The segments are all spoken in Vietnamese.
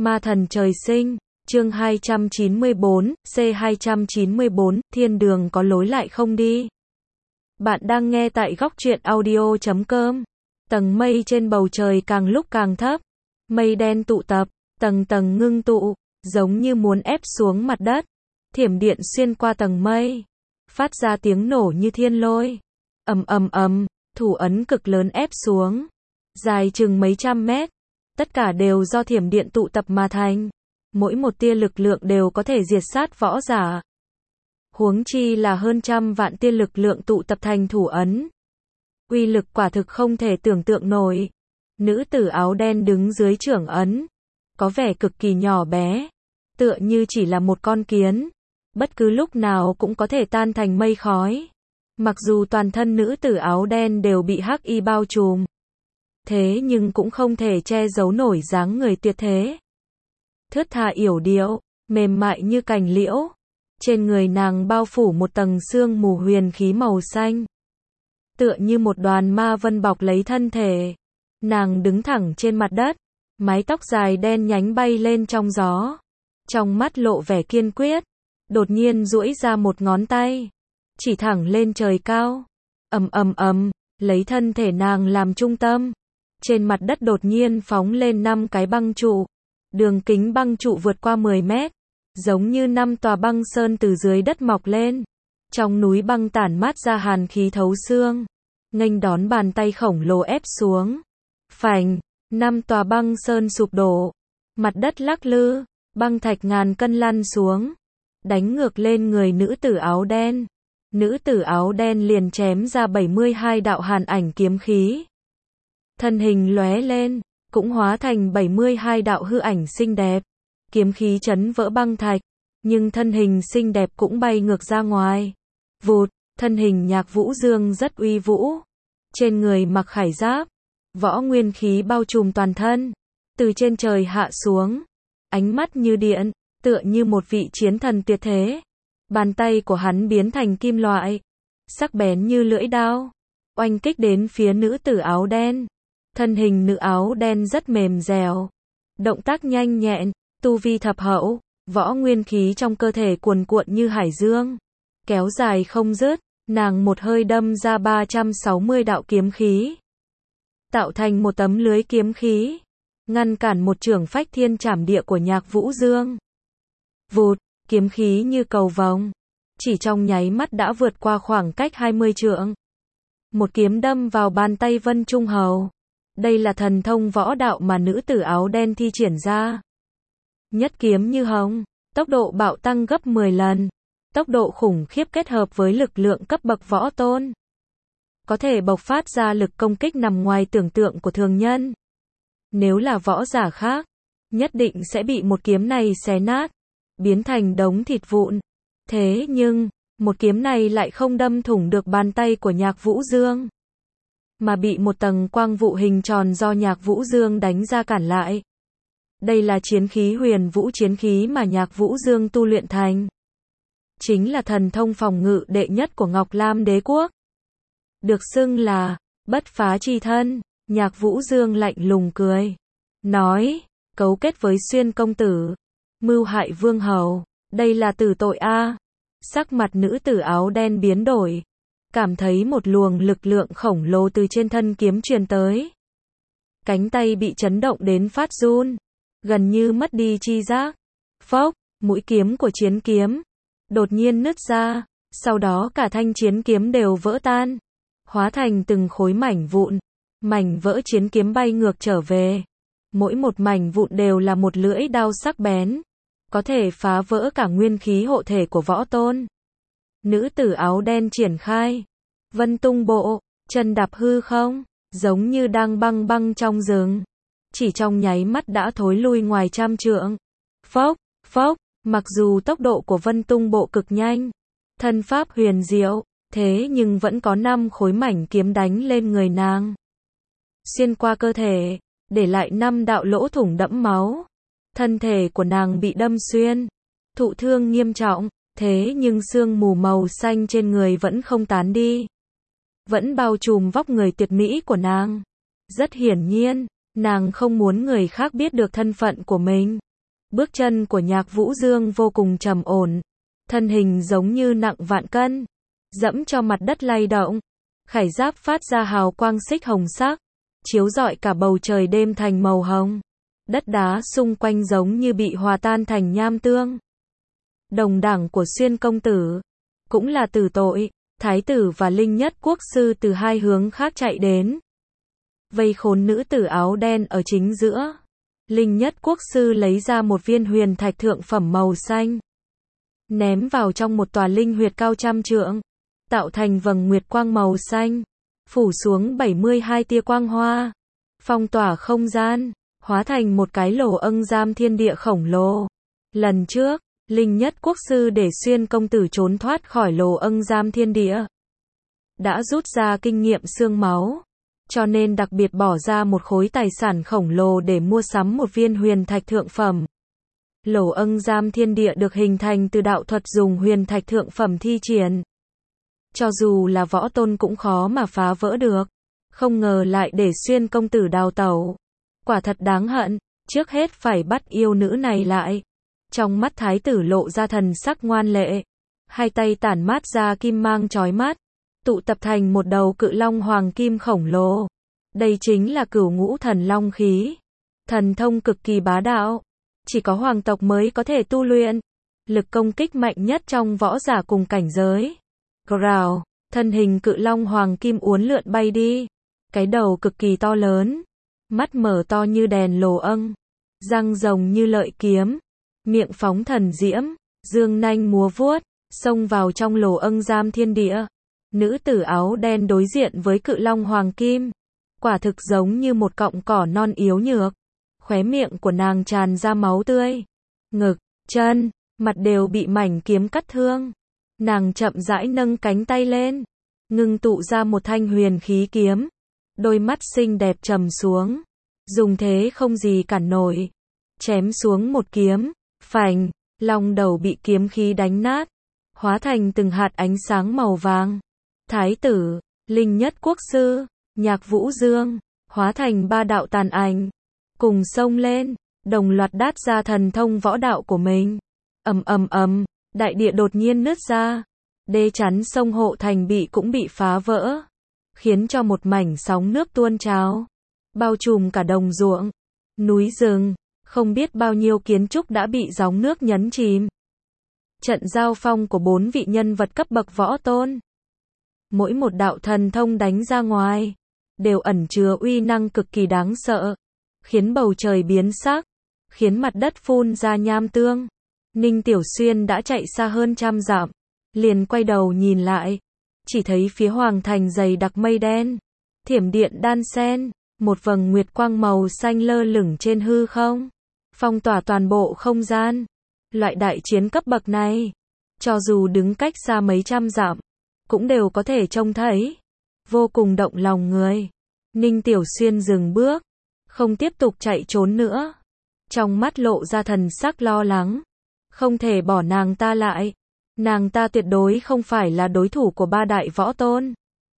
Ma thần trời sinh, chương 294, C294, thiên đường có lối lại không đi. Bạn đang nghe tại góc truyện audio.com. Tầng mây trên bầu trời càng lúc càng thấp. Mây đen tụ tập, tầng tầng ngưng tụ, giống như muốn ép xuống mặt đất. Thiểm điện xuyên qua tầng mây, phát ra tiếng nổ như thiên lôi. Ầm ầm ầm, thủ ấn cực lớn ép xuống, dài chừng mấy trăm mét. Tất cả đều do thiểm điện tụ tập mà thành. Mỗi một tia lực lượng đều có thể diệt sát võ giả. Huống chi là hơn trăm vạn tia lực lượng tụ tập thành thủ ấn. Uy lực quả thực không thể tưởng tượng nổi. Nữ tử áo đen đứng dưới trưởng ấn, có vẻ cực kỳ nhỏ bé, tựa như chỉ là một con kiến, bất cứ lúc nào cũng có thể tan thành mây khói. Mặc dù toàn thân nữ tử áo đen đều bị hắc y bao trùm, thế nhưng cũng không thể che giấu nổi dáng người tuyệt thế. Thướt tha yểu điệu, mềm mại như cành liễu. Trên người nàng bao phủ một tầng sương mù huyền khí màu xanh, tựa như một đoàn ma vân bọc lấy thân thể. Nàng đứng thẳng trên mặt đất, mái tóc dài đen nhánh bay lên trong gió. Trong mắt lộ vẻ kiên quyết, đột nhiên duỗi ra một ngón tay, chỉ thẳng lên trời cao. Ầm ầm ầm, lấy thân thể nàng làm trung tâm. Trên mặt đất đột nhiên phóng lên 5 cái băng trụ. Đường kính băng trụ vượt qua 10 mét, giống như 5 tòa băng sơn từ dưới đất mọc lên. Trong núi băng tản mát ra hàn khí thấu xương, nghênh đón bàn tay khổng lồ ép xuống. Phành, 5 tòa băng sơn sụp đổ, mặt đất lắc lư, băng thạch ngàn cân lăn xuống, đánh ngược lên người nữ tử áo đen. Nữ tử áo đen liền chém ra 72 đạo hàn ảnh kiếm khí. Thân hình lóe lên, cũng hóa thành 72 đạo hư ảnh xinh đẹp. Kiếm khí chấn vỡ băng thạch, nhưng thân hình xinh đẹp cũng bay ngược ra ngoài. Vụt, thân hình Nhạc Vũ Dương rất uy vũ. Trên người mặc khải giáp, võ nguyên khí bao trùm toàn thân. Từ trên trời hạ xuống, ánh mắt như điện, tựa như một vị chiến thần tuyệt thế. Bàn tay của hắn biến thành kim loại, sắc bén như lưỡi đao, oanh kích đến phía nữ tử áo đen. Thân hình nữ áo đen rất mềm dẻo, động tác nhanh nhẹn, tu vi thập hậu, võ nguyên khí trong cơ thể cuồn cuộn như hải dương, kéo dài không dứt. Nàng một hơi đâm ra 360 đạo kiếm khí, tạo thành một tấm lưới kiếm khí, ngăn cản một chưởng phách thiên trảm địa của Nhạc Vũ Dương. Vụt, kiếm khí như cầu vồng, chỉ trong nháy mắt đã vượt qua khoảng cách 20 trượng. Một kiếm đâm vào bàn tay Vân Trung Hầu. Đây là thần thông võ đạo mà nữ tử áo đen thi triển ra. Nhất kiếm như hồng, tốc độ bạo tăng gấp 10 lần. Tốc độ khủng khiếp kết hợp với lực lượng cấp bậc võ tôn, có thể bộc phát ra lực công kích nằm ngoài tưởng tượng của thường nhân. Nếu là võ giả khác, nhất định sẽ bị một kiếm này xé nát, biến thành đống thịt vụn. Thế nhưng, một kiếm này lại không đâm thủng được bàn tay của Nhạc Vũ Dương, mà bị một tầng quang vụ hình tròn do Nhạc Vũ Dương đánh ra cản lại. Đây là chiến khí huyền vũ chiến khí mà Nhạc Vũ Dương tu luyện thành. Chính là thần thông phòng ngự đệ nhất của Ngọc Lam Đế Quốc. Được xưng là bất phá chi thân. Nhạc Vũ Dương lạnh lùng cười, nói, cấu kết với Xuyên công tử, mưu hại vương hầu, đây là tử tội a. Sắc mặt nữ tử áo đen biến đổi, cảm thấy một luồng lực lượng khổng lồ từ trên thân kiếm truyền tới. Cánh tay bị chấn động đến phát run, gần như mất đi chi giác. Phốc, mũi kiếm của chiến kiếm đột nhiên nứt ra, sau đó cả thanh chiến kiếm đều vỡ tan, hóa thành từng khối mảnh vụn. Mảnh vỡ chiến kiếm bay ngược trở về. Mỗi một mảnh vụn đều là một lưỡi đao sắc bén, có thể phá vỡ cả nguyên khí hộ thể của võ tôn. Nữ tử áo đen triển khai Vân Tung Bộ, chân đạp hư không, giống như đang băng băng trong rừng. Chỉ trong nháy mắt đã thối lui ngoài trăm trượng. Phốc, phốc, mặc dù tốc độ của Vân Tung Bộ cực nhanh, thân pháp huyền diệu, thế nhưng vẫn có 5 khối mảnh kiếm đánh lên người nàng, xuyên qua cơ thể, để lại 5 đạo lỗ thủng đẫm máu. Thân thể của nàng bị đâm xuyên, thụ thương nghiêm trọng, thế nhưng sương mù màu xanh trên người vẫn không tán đi, vẫn bao trùm vóc người tuyệt mỹ của nàng. Rất hiển nhiên, nàng không muốn người khác biết được thân phận của mình. Bước chân của Nhạc Vũ Dương vô cùng trầm ổn, thân hình giống như nặng vạn cân, dẫm cho mặt đất lay động. Khải giáp phát ra hào quang xích hồng sắc, chiếu rọi cả bầu trời đêm thành màu hồng. Đất đá xung quanh giống như bị hòa tan thành nham tương. Đồng đảng của Xuyên công tử, cũng là tử tội, thái tử và Linh Nhất Quốc sư từ hai hướng khác chạy đến. Vây khốn nữ tử áo đen ở chính giữa. Linh Nhất Quốc sư lấy ra một viên huyền thạch thượng phẩm màu xanh, ném vào trong một tòa linh huyệt cao trăm trượng, tạo thành vầng nguyệt quang màu xanh, phủ xuống 72 tia quang hoa, phong tỏa không gian, hóa thành một cái lỗ âng giam thiên địa khổng lồ. Lần trước, Linh Nhất Quốc sư để Xuyên công tử trốn thoát khỏi lỗ âng giam thiên địa, đã rút ra kinh nghiệm xương máu, cho nên đặc biệt bỏ ra một khối tài sản khổng lồ để mua sắm một viên huyền thạch thượng phẩm. Lỗ âng giam thiên địa được hình thành từ đạo thuật dùng huyền thạch thượng phẩm thi triển. Cho dù là võ tôn cũng khó mà phá vỡ được. Không ngờ lại để Xuyên công tử đào tẩu. Quả thật đáng hận, trước hết phải bắt yêu nữ này lại. Trong mắt thái tử lộ ra thần sắc ngoan lệ. Hai tay tản mát ra kim mang chói mắt, tụ tập thành một đầu cự long hoàng kim khổng lồ. Đây chính là cửu ngũ thần long khí. Thần thông cực kỳ bá đạo. Chỉ có hoàng tộc mới có thể tu luyện. Lực công kích mạnh nhất trong võ giả cùng cảnh giới. Growl, thân hình cự long hoàng kim uốn lượn bay đi. Cái đầu cực kỳ to lớn. Mắt mở to như đèn lồ âng. Răng rồng như lợi kiếm. Miệng phóng thần diễm. Dương nanh múa vuốt. Xông vào trong lồ âng giam thiên địa. Nữ tử áo đen đối diện với cự long hoàng kim. Quả thực giống như một cọng cỏ non yếu nhược. Khóe miệng của nàng tràn ra máu tươi. Ngực, chân, mặt đều bị mảnh kiếm cắt thương. Nàng chậm rãi nâng cánh tay lên, ngưng tụ ra một thanh huyền khí kiếm. Đôi mắt xinh đẹp trầm xuống, dùng thế không gì cản nổi. Chém xuống một kiếm, phành, long đầu bị kiếm khí đánh nát, hóa thành từng hạt ánh sáng màu vàng. Thái tử, Linh Nhất Quốc sư, Nhạc Vũ Dương, hóa thành ba đạo tàn ảnh, cùng xông lên, đồng loạt đát ra thần thông võ đạo của mình. Ầm ầm ầm, đại địa đột nhiên nứt ra, đê chắn sông Hộ Thành cũng bị phá vỡ, khiến cho một mảnh sóng nước tuôn trào, bao trùm cả đồng ruộng, núi rừng, không biết bao nhiêu kiến trúc đã bị gióng nước nhấn chìm. Trận giao phong của 4 vị nhân vật cấp bậc võ tôn, mỗi một đạo thần thông đánh ra ngoài, đều ẩn chứa uy năng cực kỳ đáng sợ, khiến bầu trời biến sắc, khiến mặt đất phun ra nham tương. Ninh Tiểu Xuyên đã chạy xa hơn trăm dặm, liền quay đầu nhìn lại, chỉ thấy phía hoàng thành dày đặc mây đen, thiểm điện đan xen, một vầng nguyệt quang màu xanh lơ lửng trên hư không, phong tỏa toàn bộ không gian. Loại đại chiến cấp bậc này, cho dù đứng cách xa mấy trăm dặm, cũng đều có thể trông thấy, vô cùng động lòng người. Ninh Tiểu Xuyên dừng bước, không tiếp tục chạy trốn nữa, trong mắt lộ ra thần sắc lo lắng. Không thể bỏ nàng ta lại, nàng ta tuyệt đối không phải là đối thủ của ba đại võ tôn.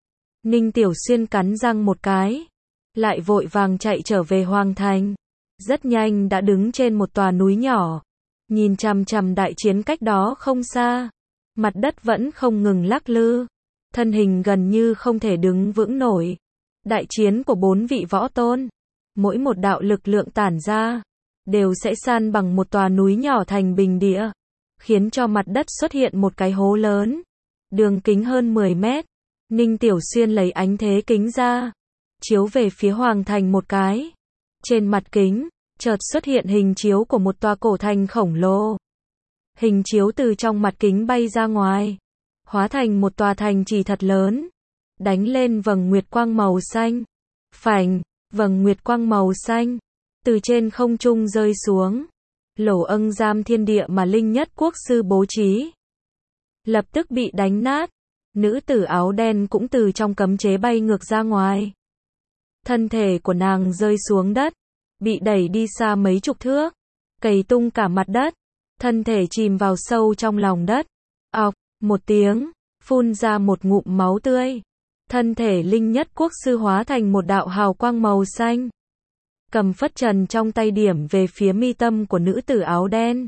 Ninh Tiểu Xuyên cắn răng một cái, lại vội vàng chạy trở về hoàng thành. Rất nhanh đã đứng trên một tòa núi nhỏ, nhìn chằm chằm đại chiến cách đó không xa. Mặt đất vẫn không ngừng lắc lư, thân hình gần như không thể đứng vững nổi. Đại chiến của 4 vị võ tôn, mỗi một đạo lực lượng tản ra, đều sẽ san bằng một tòa núi nhỏ thành bình địa, khiến cho mặt đất xuất hiện một cái hố lớn, đường kính hơn 10 mét. Ninh Tiểu Xuyên lấy ánh thế kính ra, chiếu về phía hoàng thành một cái. Trên mặt kính, chợt xuất hiện hình chiếu của một tòa cổ thành khổng lồ. Hình chiếu từ trong mặt kính bay ra ngoài, hóa thành một tòa thành trì thật lớn, đánh lên vầng nguyệt quang màu xanh. Phành, vầng nguyệt quang màu xanh từ trên không trung rơi xuống. Lỗ âng giam thiên địa mà Linh Nhất Quốc sư bố trí, lập tức bị đánh nát. Nữ tử áo đen cũng từ trong cấm chế bay ngược ra ngoài. Thân thể của nàng rơi xuống đất, bị đẩy đi xa mấy chục thước, cày tung cả mặt đất, thân thể chìm vào sâu trong lòng đất. Ọc, một tiếng, phun ra một ngụm máu tươi. Thân thể Linh Nhất Quốc sư hóa thành một đạo hào quang màu xanh, cầm phất trần trong tay điểm về phía mi tâm của nữ tử áo đen.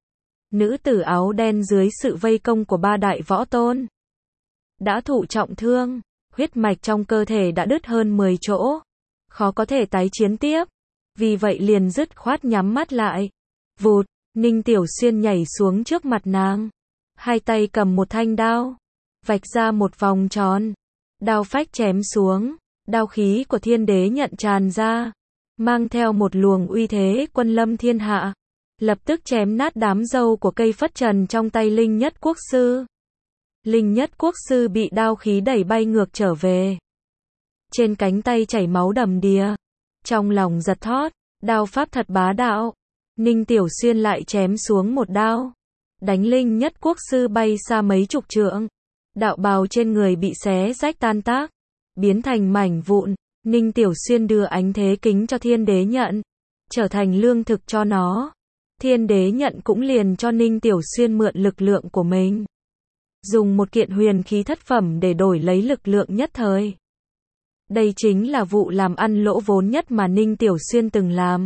Nữ tử áo đen dưới sự vây công của ba đại võ tôn đã thụ trọng thương, huyết mạch trong cơ thể đã đứt hơn 10 chỗ, khó có thể tái chiến tiếp, vì vậy liền dứt khoát nhắm mắt lại. Vụt, Ninh Tiểu Xuyên nhảy xuống trước mặt nàng, hai tay cầm một thanh đao, vạch ra một vòng tròn, đao phách chém xuống, đao khí của Thiên Đế Nhận tràn ra, mang theo một luồng uy thế quân lâm thiên hạ, lập tức chém nát đám dâu của cây phất trần trong tay Linh Nhất Quốc Sư. Linh Nhất Quốc Sư bị đao khí đẩy bay ngược trở về, trên cánh tay chảy máu đầm đìa, trong lòng giật thót, đao pháp thật bá đạo. Ninh Tiểu Xuyên lại chém xuống một đao, đánh Linh Nhất Quốc Sư bay xa mấy chục trượng, đạo bào trên người bị xé rách tan tác, biến thành mảnh vụn. Ninh Tiểu Xuyên đưa ánh thế kính cho Thiên Đế Nhận, trở thành lương thực cho nó. Thiên Đế Nhận cũng liền cho Ninh Tiểu Xuyên mượn lực lượng của mình, dùng một kiện huyền khí thất phẩm để đổi lấy lực lượng nhất thời. Đây chính là vụ làm ăn lỗ vốn nhất mà Ninh Tiểu Xuyên từng làm.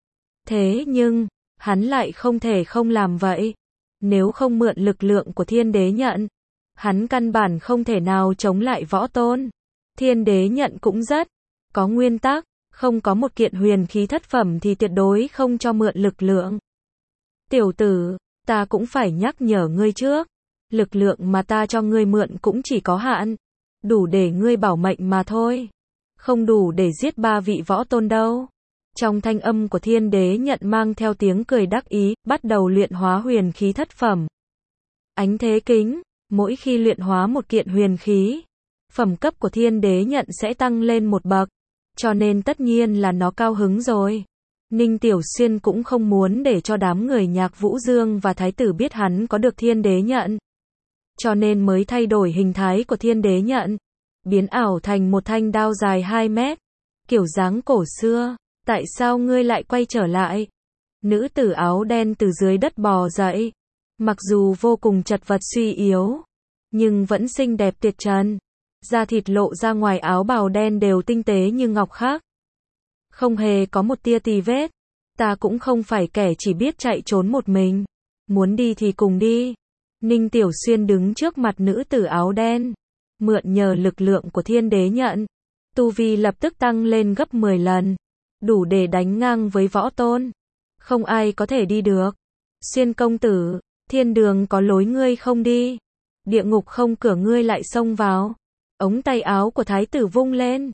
Thế nhưng, hắn lại không thể không làm vậy. Nếu không mượn lực lượng của Thiên Đế Nhận, hắn căn bản không thể nào chống lại võ tôn. Thiên Đế Nhận cũng rất có nguyên tắc, không có một kiện huyền khí thất phẩm thì tuyệt đối không cho mượn lực lượng. Tiểu tử, ta cũng phải nhắc nhở ngươi trước, lực lượng mà ta cho ngươi mượn cũng chỉ có hạn, đủ để ngươi bảo mệnh mà thôi, không đủ để giết 3 vị võ tôn đâu. Trong thanh âm của Thiên Đế Nhận mang theo tiếng cười đắc ý, bắt đầu luyện hóa huyền khí thất phẩm. Ánh thế kính, mỗi khi luyện hóa một kiện huyền khí, phẩm cấp của Thiên Đế Nhận sẽ tăng lên một bậc, cho nên tất nhiên là nó cao hứng rồi. Ninh Tiểu Xuyên cũng không muốn để cho đám người Nhạc Vũ Dương và Thái tử biết hắn có được Thiên Đế Nhận, cho nên mới thay đổi hình thái của Thiên Đế Nhận, biến ảo thành một thanh đao dài 2 mét, kiểu dáng cổ xưa. Tại sao ngươi lại quay trở lại? Nữ tử áo đen từ dưới đất bò dậy, mặc dù vô cùng chật vật suy yếu, nhưng vẫn xinh đẹp tuyệt trần, da thịt lộ ra ngoài áo bào đen đều tinh tế như ngọc khác, không hề có một tia tì vết. Ta cũng không phải kẻ chỉ biết chạy trốn một mình, muốn đi thì cùng đi. Ninh Tiểu Xuyên đứng trước mặt nữ tử áo đen, mượn nhờ lực lượng của Thiên Đế Nhận, tu vi lập tức tăng lên gấp 10 lần, đủ để đánh ngang với võ tôn, không ai có thể đi được. Xuyên công tử, thiên đường có lối ngươi không đi, địa ngục không cửa ngươi lại xông vào. Ống tay áo của thái tử vung lên,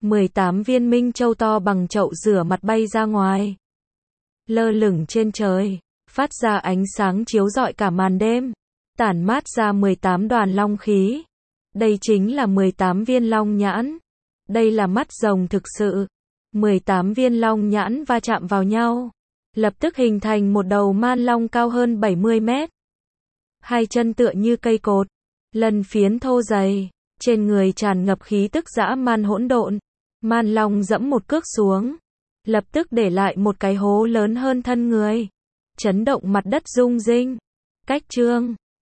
18 viên minh châu to bằng chậu rửa mặt bay ra ngoài, lơ lửng trên trời, phát ra ánh sáng chiếu rọi cả màn đêm, tản mát ra 18 đoàn long khí. Đây chính là 18 viên long nhãn, đây là mắt rồng thực sự. 18 viên long nhãn va chạm vào nhau, lập tức hình thành một đầu man long cao hơn 70 mét. Hai chân tựa như cây cột, lân phiến thô dày, trên người tràn ngập khí tức dã man hỗn độn. Man long dẫm một cước xuống, lập tức để lại một cái hố lớn hơn thân người, chấn động mặt đất rung rinh. Cách chương